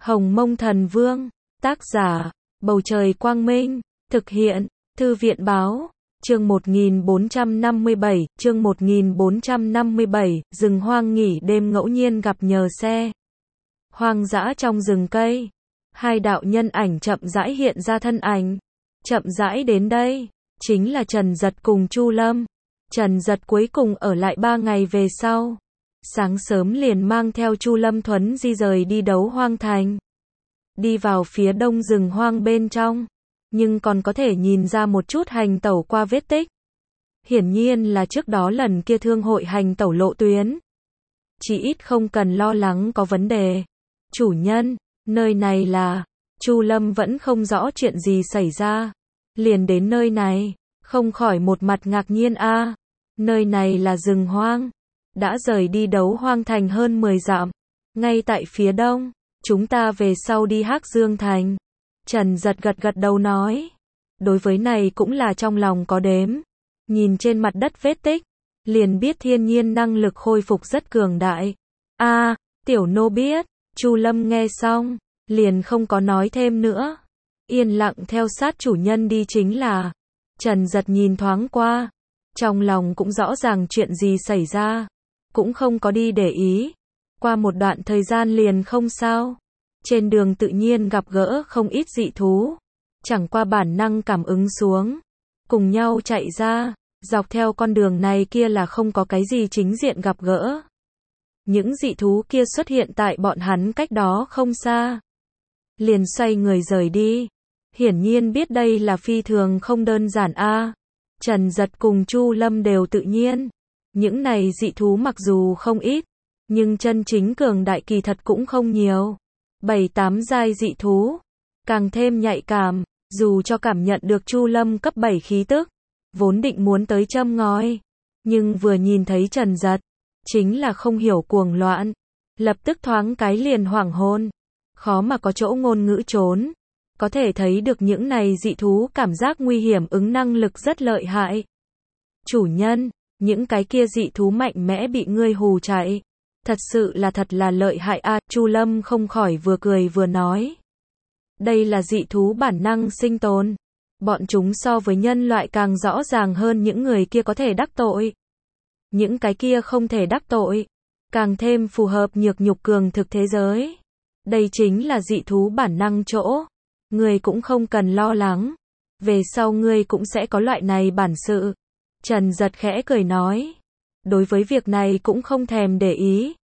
Hồng Mông Thần Vương, tác giả, Bầu Trời Quang Minh, thực hiện, Thư viện Báo, chương 1457, chương 1457, rừng hoang nghỉ đêm ngẫu nhiên gặp nhờ xe. Hoang dã trong rừng cây, hai đạo nhân ảnh chậm rãi hiện ra thân ảnh. Chậm rãi đến đây, chính là Trần Dật cùng Chu Lâm. Trần Dật cuối cùng ở lại 3 ngày về sau. Sáng sớm liền mang theo Chu Lâm Thuấn di rời đi Đấu Hoang Thành. Đi vào phía đông rừng hoang bên trong, nhưng còn có thể nhìn ra một chút hành tẩu qua vết tích. Hiển nhiên là trước đó lần kia thương hội hành tẩu lộ tuyến. Chỉ ít không cần lo lắng có vấn đề. Chủ nhân, nơi này là... Chu Lâm vẫn không rõ chuyện gì xảy ra. Liền đến nơi này, không khỏi một mặt ngạc nhiên a. Nơi này là rừng hoang. Đã rời đi Đấu Hoang Thành hơn 10 dặm. Ngay tại phía đông, chúng ta về sau đi Hắc Dương Thành. Trần Dật gật gật đầu nói. Đối với này cũng là trong lòng có đếm. Nhìn trên mặt đất vết tích, liền biết thiên nhiên năng lực khôi phục rất cường đại. A, tiểu nô biết. Chu Lâm nghe xong, liền không có nói thêm nữa. Yên lặng theo sát chủ nhân đi chính là. Trần Dật nhìn thoáng qua, trong lòng cũng rõ ràng chuyện gì xảy ra, cũng không có đi để ý. Qua một đoạn thời gian liền không sao. Trên đường tự nhiên gặp gỡ không ít dị thú, chẳng qua bản năng cảm ứng xuống, cùng nhau chạy ra. Dọc theo con đường này kia là không có cái gì chính diện gặp gỡ. Những dị thú kia xuất hiện tại bọn hắn cách đó không xa. Liền xoay người rời đi. Hiển nhiên biết đây là phi thường không đơn giản a. Trần Dật cùng Chu Lâm đều tự nhiên. Những này dị thú mặc dù không ít, nhưng chân chính cường đại kỳ thật cũng không nhiều. 7-8 giai dị thú, càng thêm nhạy cảm, dù cho cảm nhận được Chu Lâm cấp 7 khí tức, vốn định muốn tới châm ngòi, nhưng vừa nhìn thấy Trần Dật, chính là không hiểu cuồng loạn, lập tức thoáng cái liền hoảng hồn, khó mà có chỗ ngôn ngữ trốn. Có thể thấy được những này dị thú cảm giác nguy hiểm ứng năng lực rất lợi hại. Chủ nhân, những cái kia dị thú mạnh mẽ bị ngươi hù chạy. Thật là lợi hại a. Chu Lâm không khỏi vừa cười vừa nói. Đây là dị thú bản năng sinh tồn. Bọn chúng so với nhân loại càng rõ ràng hơn những người kia có thể đắc tội. Những cái kia không thể đắc tội, càng thêm phù hợp nhược nhục cường thực thế giới. Đây chính là dị thú bản năng chỗ. Ngươi cũng không cần lo lắng. Về sau ngươi cũng sẽ có loại này bản sự. Trần Dật khẽ cười nói. Đối với việc này cũng không thèm để ý.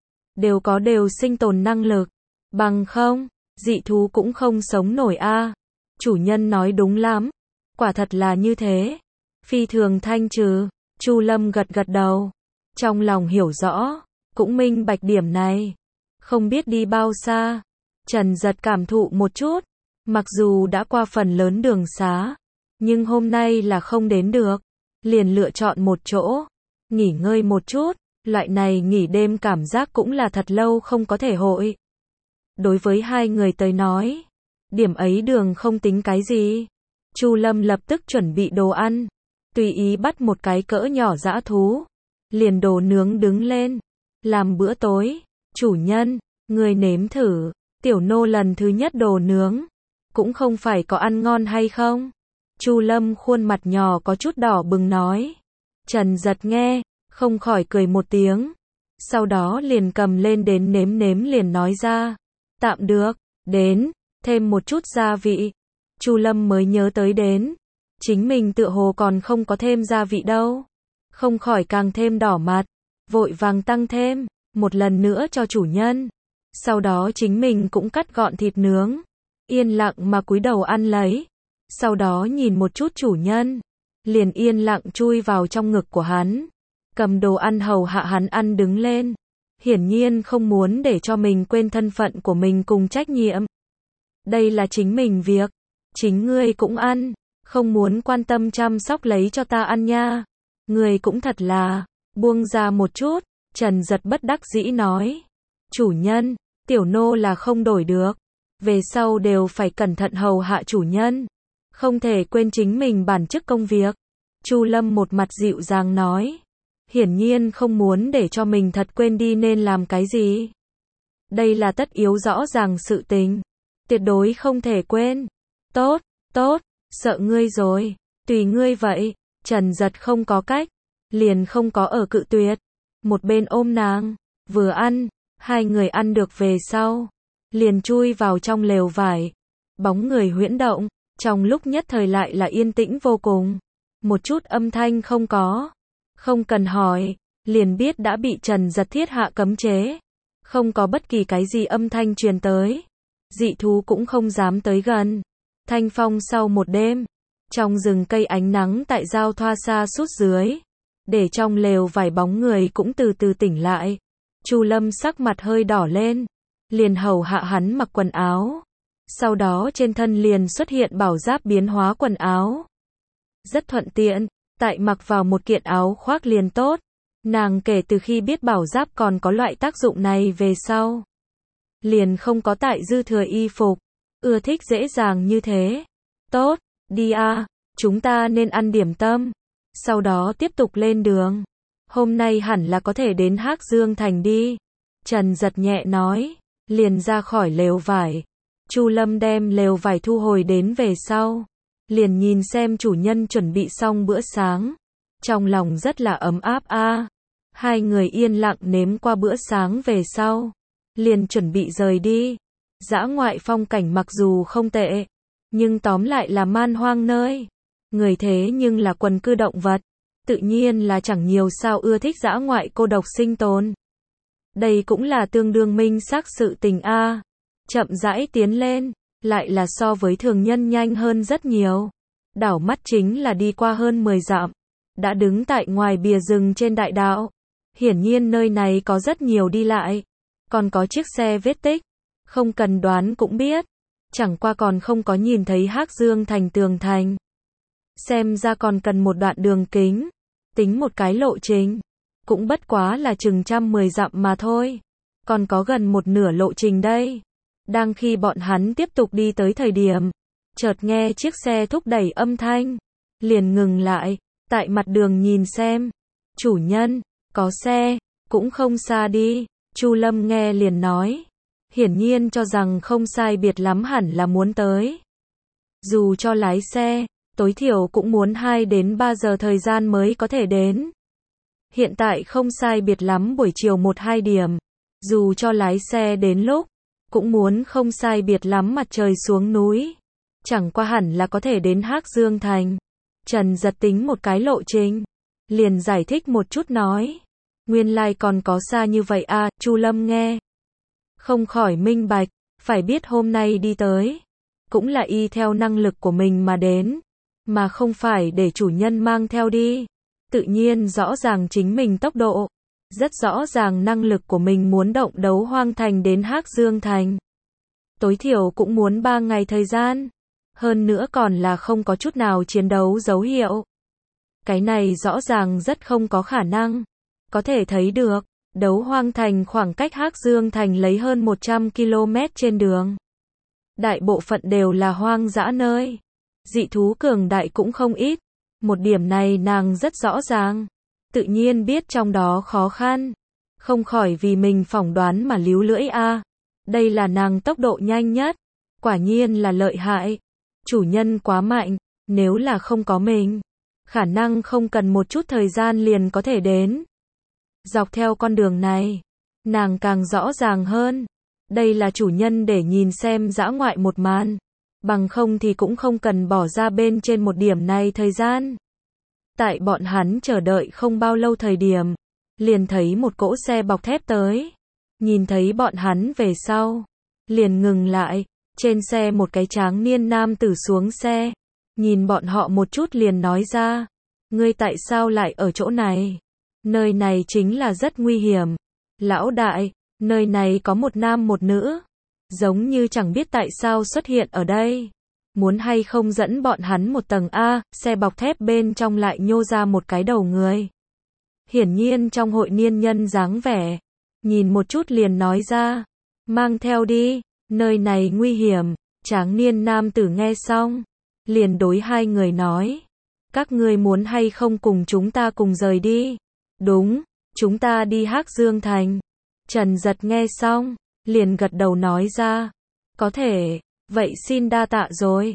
Đều sinh tồn năng lực. Bằng không, dị thú cũng không sống nổi a. Chủ nhân nói đúng lắm. Quả thật là như thế. Phi thường thanh trừ. Chu Lâm gật gật đầu. Trong lòng hiểu rõ, cũng minh bạch điểm này. Không biết đi bao xa. Trần Dật cảm thụ một chút. Mặc dù đã qua phần lớn đường xá, nhưng hôm nay là không đến được. Liền lựa chọn một chỗ, nghỉ ngơi một chút. Loại này nghỉ đêm cảm giác cũng là thật lâu không có thể hội. Đối với hai người tới nói, điểm ấy đường không tính cái gì. Chu Lâm lập tức chuẩn bị đồ ăn, tùy ý bắt một cái cỡ nhỏ dã thú, liền đồ nướng đứng lên, làm bữa tối. Chủ nhân, người nếm thử, tiểu nô lần thứ nhất đồ nướng, cũng không phải có ăn ngon hay không. Chu Lâm khuôn mặt nhỏ có chút đỏ bừng nói. Trần Dật nghe, không khỏi cười một tiếng. Sau đó liền cầm lên đến nếm liền nói ra. Tạm được, đến, thêm một chút gia vị. Chu Lâm mới nhớ tới đến. Chính mình tựa hồ còn không có thêm gia vị đâu. Không khỏi càng thêm đỏ mặt. Vội vàng tăng thêm, một lần nữa cho chủ nhân. Sau đó chính mình cũng cắt gọn thịt nướng. Yên lặng mà cúi đầu ăn lấy. Sau đó nhìn một chút chủ nhân. Liền yên lặng chui vào trong ngực của hắn. Cầm đồ ăn hầu hạ hắn ăn đứng lên. Hiển nhiên không muốn để cho mình quên thân phận của mình cùng trách nhiệm. Đây là chính mình việc. Chính ngươi cũng ăn. Không muốn quan tâm chăm sóc lấy cho ta ăn nha. Ngươi cũng thật là. Buông ra một chút. Trần Dật bất đắc dĩ nói. Chủ nhân, tiểu nô là không đổi được. Về sau đều phải cẩn thận hầu hạ chủ nhân. Không thể quên chính mình bản chức công việc. Chu Lâm một mặt dịu dàng nói. Hiển nhiên không muốn để cho mình thật quên đi nên làm cái gì. Đây là tất yếu rõ ràng sự tình. tuyệt đối không thể quên. Tốt, tốt, sợ ngươi rồi, tùy ngươi vậy. Trần Giật không có cách, liền không có ở cự tuyệt. Một bên ôm nàng, vừa ăn, hai người ăn được về sau, liền chui vào trong lều vải. Bóng người huyễn động, trong lúc nhất thời lại là yên tĩnh vô cùng. Một chút âm thanh không có. Không cần hỏi, liền biết đã bị Trần Giật thiết hạ cấm chế. Không có bất kỳ cái gì âm thanh truyền tới. Dị thú cũng không dám tới gần. Thanh phong sau một đêm, trong rừng cây ánh nắng tại giao thoa xa sút dưới, để trong lều vài bóng người cũng từ từ tỉnh lại. Chu Lâm sắc mặt hơi đỏ lên, liền hầu hạ hắn mặc quần áo. Sau đó trên thân liền xuất hiện bảo giáp biến hóa quần áo. Rất thuận tiện, tại mặc vào một kiện áo khoác liền tốt. Nàng kể từ khi biết bảo giáp còn có loại tác dụng này về sau, liền không có tại dư thừa y phục, ưa thích dễ dàng như thế. Tốt, đi a, chúng ta nên ăn điểm tâm, sau đó tiếp tục lên đường. Hôm nay hẳn là có thể đến Hắc Dương Thành đi. Trần Giật nhẹ nói, liền ra khỏi lều vải. Chu Lâm đem lều vải thu hồi đến về sau, liền nhìn xem chủ nhân chuẩn bị xong bữa sáng. Trong lòng rất là ấm áp a. Hai người yên lặng nếm qua bữa sáng về sau, liền chuẩn bị rời đi. Dã ngoại phong cảnh mặc dù không tệ, nhưng tóm lại là man hoang nơi. Người thế nhưng là quần cư động vật, tự nhiên là chẳng nhiều sao ưa thích dã ngoại cô độc sinh tồn. Đây cũng là tương đương minh xác sự tình a. Chậm rãi tiến lên, lại là so với thường nhân nhanh hơn rất nhiều. Đảo mắt chính là đi qua hơn 10 dặm, đã đứng tại ngoài bìa rừng trên đại đạo. Hiển nhiên nơi này có rất nhiều đi lại, còn có chiếc xe vết tích, không cần đoán cũng biết. Chẳng qua còn không có nhìn thấy Hắc Dương Thành tường thành. Xem ra còn cần một đoạn đường kính, tính một cái lộ trình, cũng bất quá là chừng 110 dặm mà thôi. Còn có gần một nửa lộ trình đây. Đang khi bọn hắn tiếp tục đi tới thời điểm, chợt nghe chiếc xe thúc đẩy âm thanh, liền ngừng lại, tại mặt đường nhìn xem. Chủ nhân, có xe, cũng không xa đi. Chu Lâm nghe liền nói, hiển nhiên cho rằng không sai biệt lắm hẳn là muốn tới. Dù cho lái xe, tối thiểu cũng muốn 2 đến 3 giờ thời gian mới có thể đến. Hiện tại không sai biệt lắm buổi chiều 1-2 điểm, dù cho lái xe đến lúc, cũng muốn không sai biệt lắm mặt trời xuống núi. Chẳng qua hẳn là có thể đến Hắc Dương Thành. Trần Giật tính một cái lộ trình, liền giải thích một chút nói, nguyên lai còn có xa như vậy à. Chu Lâm nghe không khỏi minh bạch, phải biết hôm nay đi tới, cũng là y theo năng lực của mình mà đến, mà không phải để chủ nhân mang theo đi. Tự nhiên rõ ràng chính mình tốc độ, rất rõ ràng năng lực của mình muốn động Đấu Hoang Thành đến Hắc Dương Thành. Tối thiểu cũng muốn 3 ngày thời gian, hơn nữa còn là không có chút nào chiến đấu dấu hiệu. Cái này rõ ràng rất không có khả năng. Có thể thấy được, Đấu Hoang Thành khoảng cách Hắc Dương Thành lấy hơn 100 km trên đường. Đại bộ phận đều là hoang dã nơi. Dị thú cường đại cũng không ít. Một điểm này nàng rất rõ ràng. Tự nhiên biết trong đó khó khăn. Không khỏi vì mình phỏng đoán mà líu lưỡi a. Đây là nàng tốc độ nhanh nhất. Quả nhiên là lợi hại. Chủ nhân quá mạnh. Nếu là không có mình, khả năng không cần một chút thời gian liền có thể đến. Dọc theo con đường này, nàng càng rõ ràng hơn. Đây là chủ nhân để nhìn xem dã ngoại một màn. Bằng không thì cũng không cần bỏ ra bên trên một điểm này thời gian. Tại bọn hắn chờ đợi không bao lâu thời điểm, liền thấy một cỗ xe bọc thép tới. Nhìn thấy bọn hắn về sau, liền ngừng lại. Trên xe một cái tráng niên nam tử xuống xe, nhìn bọn họ một chút liền nói ra, ngươi tại sao lại ở chỗ này? Nơi này chính là rất nguy hiểm. Lão đại, nơi này có một nam một nữ, giống như chẳng biết tại sao xuất hiện ở đây. Muốn hay không dẫn bọn hắn một tầng a? Xe bọc thép bên trong lại nhô ra một cái đầu người. Hiển nhiên trong hội niên nhân dáng vẻ, nhìn một chút liền nói ra, mang theo đi, nơi này nguy hiểm. Tráng niên nam tử nghe xong, liền đối hai người nói, các ngươi muốn hay không cùng chúng ta cùng rời đi? Đúng, chúng ta đi Hắc Dương Thành. Trần Giật nghe xong, liền gật đầu nói ra, có thể. Vậy xin đa tạ rồi.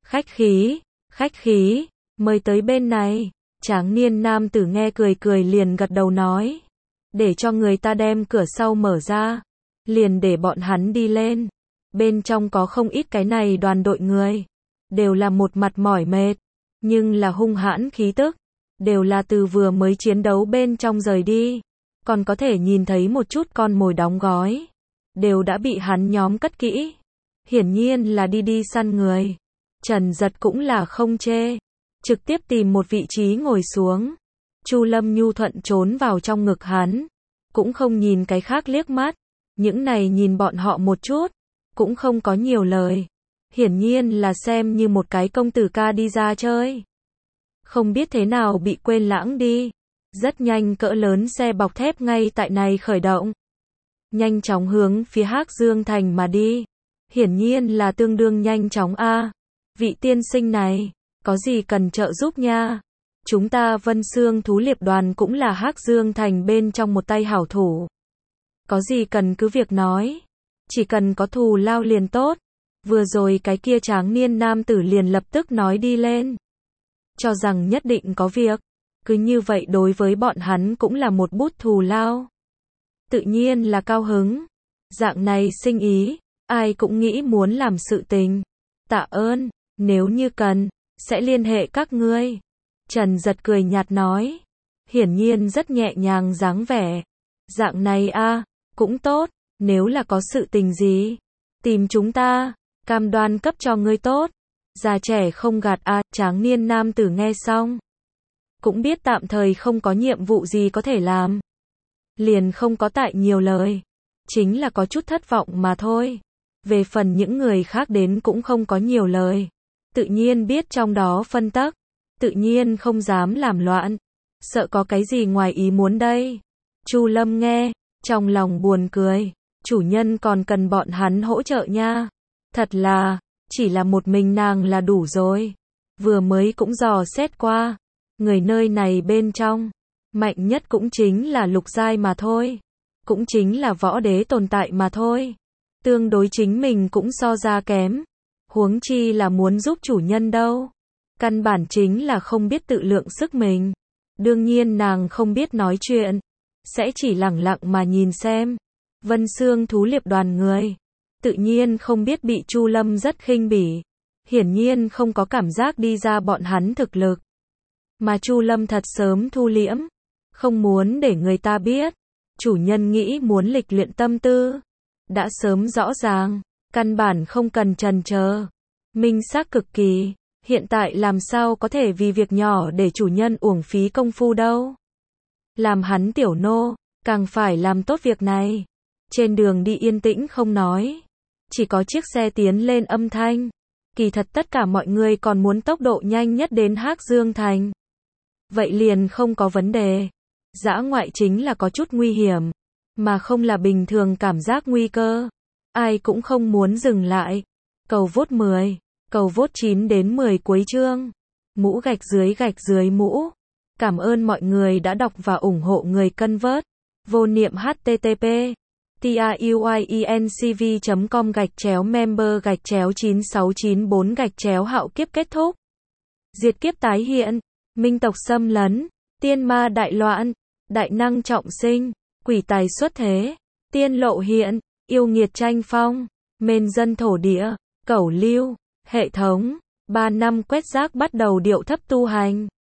Khách khí, mời tới bên này. Tráng niên nam tử nghe cười cười liền gật đầu nói. Để cho người ta đem cửa sau mở ra. Liền để bọn hắn đi lên. Bên trong có không ít cái này đoàn đội người. Đều là một mặt mỏi mệt. Nhưng là hung hãn khí tức. Đều là từ vừa mới chiến đấu bên trong rời đi. Còn có thể nhìn thấy một chút con mồi đóng gói. Đều đã bị hắn nhóm cất kỹ. Hiển nhiên là đi săn người. Trần Giật cũng là không chê. Trực tiếp tìm một vị trí ngồi xuống. Chu Lâm nhu thuận trốn vào trong ngực hắn. Cũng không nhìn cái khác liếc mắt. Những này nhìn bọn họ một chút. Cũng không có nhiều lời. Hiển nhiên là xem như một cái công tử ca đi ra chơi. Không biết thế nào bị quên lãng đi. Rất nhanh cỡ lớn xe bọc thép ngay tại này khởi động. Nhanh chóng hướng phía Hắc Dương Thành mà đi. Hiển nhiên là tương đương nhanh chóng a. Vị tiên sinh này, có gì cần trợ giúp nha? Chúng ta Vân Xương Thú Liệp Đoàn cũng là Hắc Dương Thành bên trong một tay hảo thủ. Có gì cần cứ việc nói. Chỉ cần có thù lao liền tốt. Vừa rồi cái kia tráng niên nam tử liền lập tức nói đi lên. Cho rằng nhất định có việc. Cứ như vậy đối với bọn hắn cũng là một bút thù lao. Tự nhiên là cao hứng. Dạng này sinh ý, ai cũng nghĩ muốn làm sự tình. Tạ ơn, nếu như cần, sẽ liên hệ các ngươi. Trần Giật cười nhạt nói. Hiển nhiên rất nhẹ nhàng dáng vẻ. Dạng này a, cũng tốt, nếu là có sự tình gì, tìm chúng ta, cam đoan cấp cho ngươi tốt. Già trẻ không gạt a, tráng niên nam tử nghe xong. Cũng biết tạm thời không có nhiệm vụ gì có thể làm. Liền không có tại nhiều lời. Chính là có chút thất vọng mà thôi. Về phần những người khác đến cũng không có nhiều lời. Tự nhiên biết trong đó phân tắc. Tự nhiên không dám làm loạn. Sợ có cái gì ngoài ý muốn đây. Chu Lâm nghe, trong lòng buồn cười. Chủ nhân còn cần bọn hắn hỗ trợ nha. Thật là, chỉ là một mình nàng là đủ rồi. Vừa mới cũng dò xét qua. Người nơi này bên trong, mạnh nhất cũng chính là lục giai mà thôi. Cũng chính là võ đế tồn tại mà thôi. Tương đối chính mình cũng so ra kém. Huống chi là muốn giúp chủ nhân đâu. Căn bản chính là không biết tự lượng sức mình. Đương nhiên nàng không biết nói chuyện. Sẽ chỉ lẳng lặng mà nhìn xem. Vân Xương Thú Liệp Đoàn người. Tự nhiên không biết bị Chu Lâm rất khinh bỉ. Hiển nhiên không có cảm giác đi ra bọn hắn thực lực. Mà Chu Lâm thật sớm thu liễm. Không muốn để người ta biết. Chủ nhân nghĩ muốn lịch luyện tâm tư. Đã sớm rõ ràng. Căn bản không cần chần chờ. Minh xác cực kỳ. Hiện tại làm sao có thể vì việc nhỏ để chủ nhân uổng phí công phu đâu. Làm hắn tiểu nô. Càng phải làm tốt việc này. Trên đường đi yên tĩnh không nói. Chỉ có chiếc xe tiến lên âm thanh. Kỳ thật tất cả mọi người còn muốn tốc độ nhanh nhất đến Hắc Dương Thành. Vậy liền không có vấn đề. Dã ngoại chính là có chút nguy hiểm. Mà không là bình thường cảm giác nguy cơ. Ai cũng không muốn dừng lại. Cầu vote 10. Cầu vote 9 đến 10 cuối chương. Mũ gạch dưới mũ. Cảm ơn mọi người đã đọc và ủng hộ người cân vớt. Vô niệm http tiuyencv.com/member/9694 hạo kiếp kết thúc. Diệt kiếp tái hiện. Minh tộc xâm lấn. Tiên ma đại loạn. Đại năng trọng sinh. Quỷ tài xuất thế. Tiên lộ hiện. Yêu nghiệt tranh phong. Mên dân thổ địa. Cẩu lưu. Hệ thống. 3 năm quét rác bắt đầu điệu thấp tu hành.